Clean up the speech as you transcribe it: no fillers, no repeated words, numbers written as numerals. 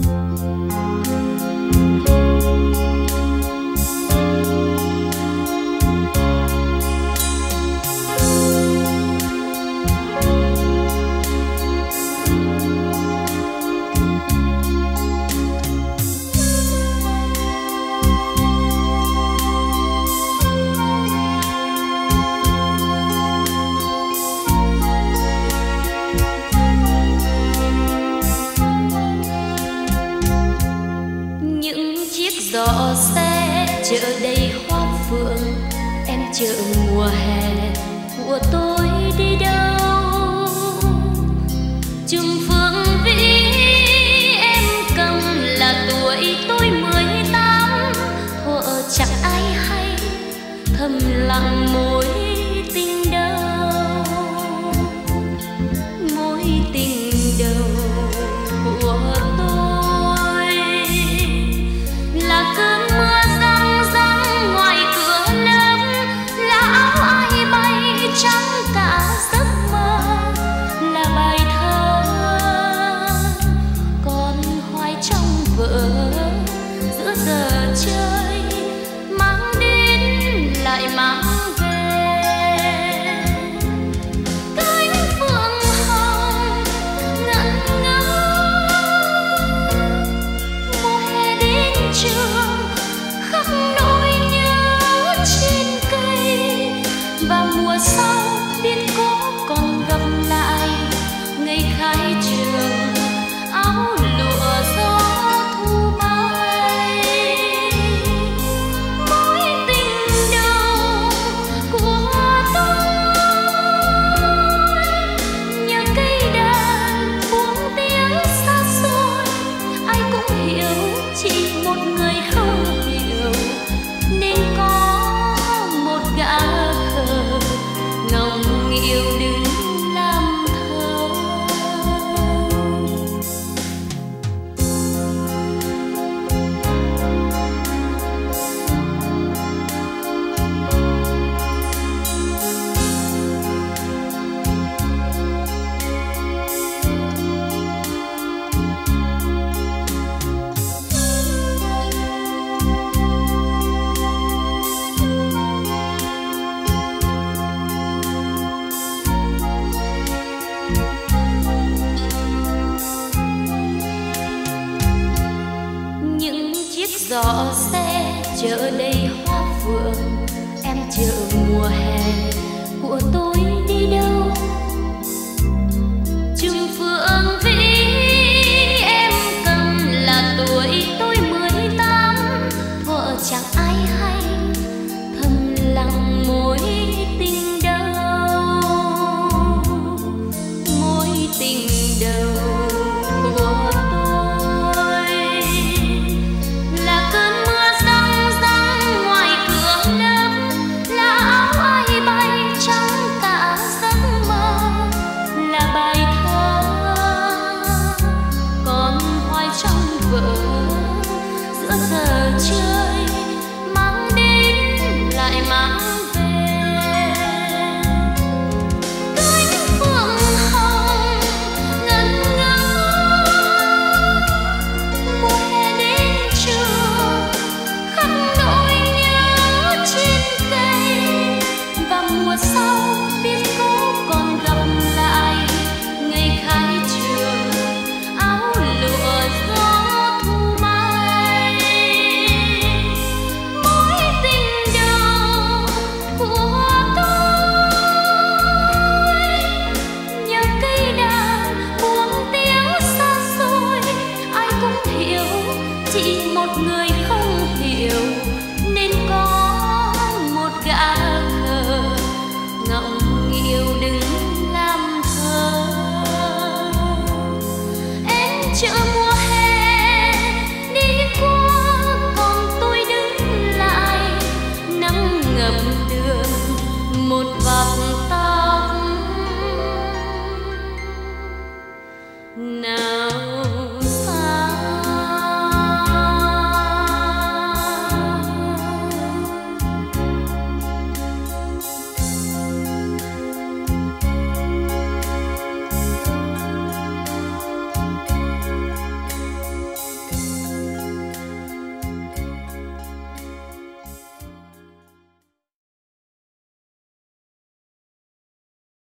Gió xe chợ đầy hoa phượng, em chợ mùa hè của tôi đi đâu? Trùng phương vĩ em cầm là tuổi tôi 18, thuở chẳng ai hay thầm lặng mối tình đầu, mối tình đầu của tôi là cơn mưa răng răng ngoài cửa lớp, là áo ai bay trắng cả giấc mơ, là bài thơ còn hoài trong vở giữa giờ chơi, mang đến lại mang về cánh phượng hồng ngẩn ngơ. Mùa hè đến trường khắc nỗi nhớ trên cây, và mùa sau biết có còn gặp lại ngày khai trường, áo lụa gió thu bay. Mối tình đầu của tôi nhờ cây đàn buông tiếng xa xôi, ai cũng hiểu chỉ một người không hiểu, nên có một gã khờ ngọng nghịu đứng làm thơ. Những chiếc giỏ xe chở đầy hoa phượng, em chợ mùa hè của tôi đi đâu? Trùng phượng vĩ em cầm là tuổi tôi 18, thuở chẳng ai hay thầm lặng mối tình đầu, mối tình đầu của tôi là cơn mưa răng răng ngoài cửa lớp, là áo ai bay trắng cả giấc mơ, là bài thơ còn hoài trong vở giữa giờ chơi, mang đến lại mang về cánh phượng hồng ngẩn ngơ. Mùa hè đến trường khắc nỗi nhớ trên cây, và mùa sau biết có còn gặp lại ngày khai trường, áo lụa gió thu bay. Mối tình đầu của tôi nhờ cây đàn buông tiếng xa xôi, ai cũng hiểu chỉ một người